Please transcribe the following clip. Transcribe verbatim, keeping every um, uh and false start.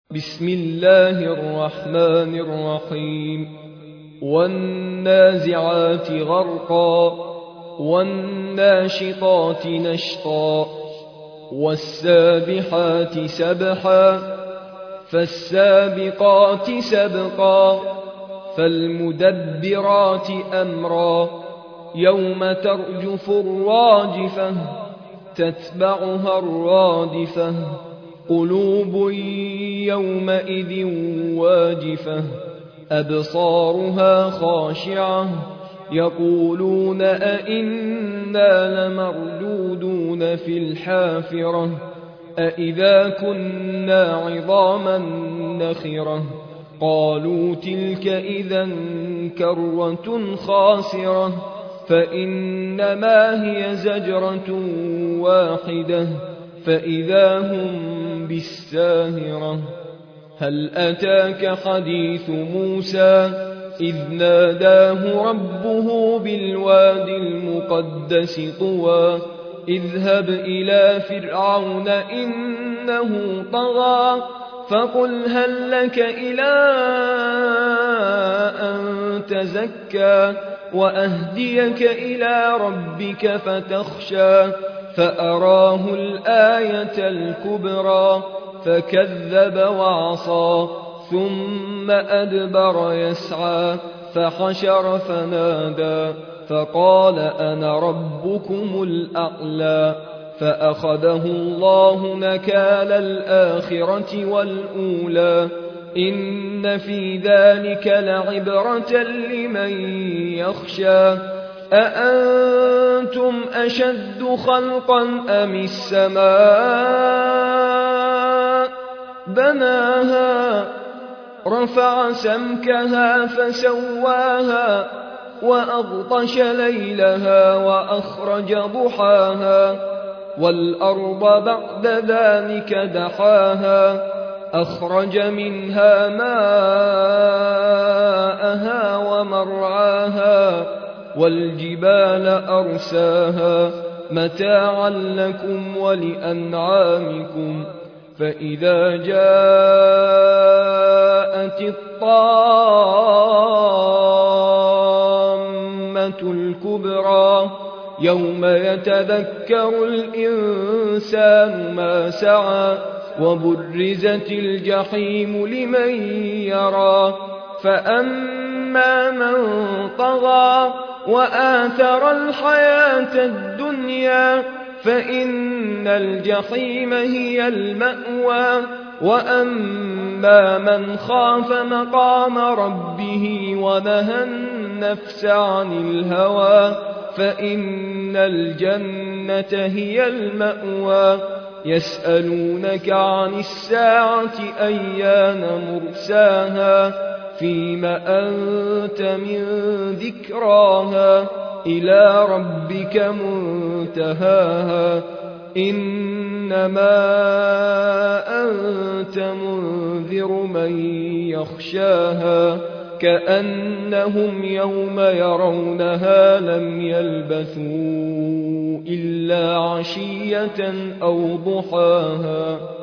بسم الله الرحمن الرحيم والنازعات غرقا والناشطات نشطا والسابحات سبحا فالسابقات سبقا فالمدبرات أمرا يوم ترجف الراجفة تتبعها الرادفة قلوب يومئذ واجفة أبصارها خاشعة يقولون أئنا لمردودون في الحافرة أئذا كنا عظاما نخرة قالوا تلك إذا كرة خاسرة فإنما هي زجرة واحدة فإذا هم بالساهرة هل أتاك حديث موسى إذ ناداه ربه بالوادي المقدس طوى اذهب إلى فرعون إنه طغى فقل هل لك إلى أن تزكى وأهديك إلى ربك فتخشى فأراه الآية الكبرى فكذب وعصى ثم أدبر يسعى فحشر فنادى فقال أنا ربكم الأعلى فأخذه الله نكال الآخرة والأولى إن في ذلك لعبرة لمن يخشى أأنتم أشد خلقا أم السماء بناها رفع سمكها فسواها وأغطش ليلها وأخرج ضحاها والأرض بعد ذلك دحاها أخرج منها ماءها ومرعاها والجبال أرساها متاعا لكم ولأنعامكم فإذا جاءت الطامة الكبرى يوم يتذكر الإنسان ما سعى وبرزت الجحيم لمن يرى فأما من طغى وآثر الحياة الدنيا فإن الجحيم هي المأوى وأما من خاف مقام ربه ونهى النفس عن الهوى فإن الجنة هي المأوى يسألونك عن الساعة أيان مرساها فيم أنت من ذكراها إلى ربك منتهاها إنما أنت منذر من يخشاها كأنهم يوم يرونها لم يلبثوا إلا عشية أو ضحاها.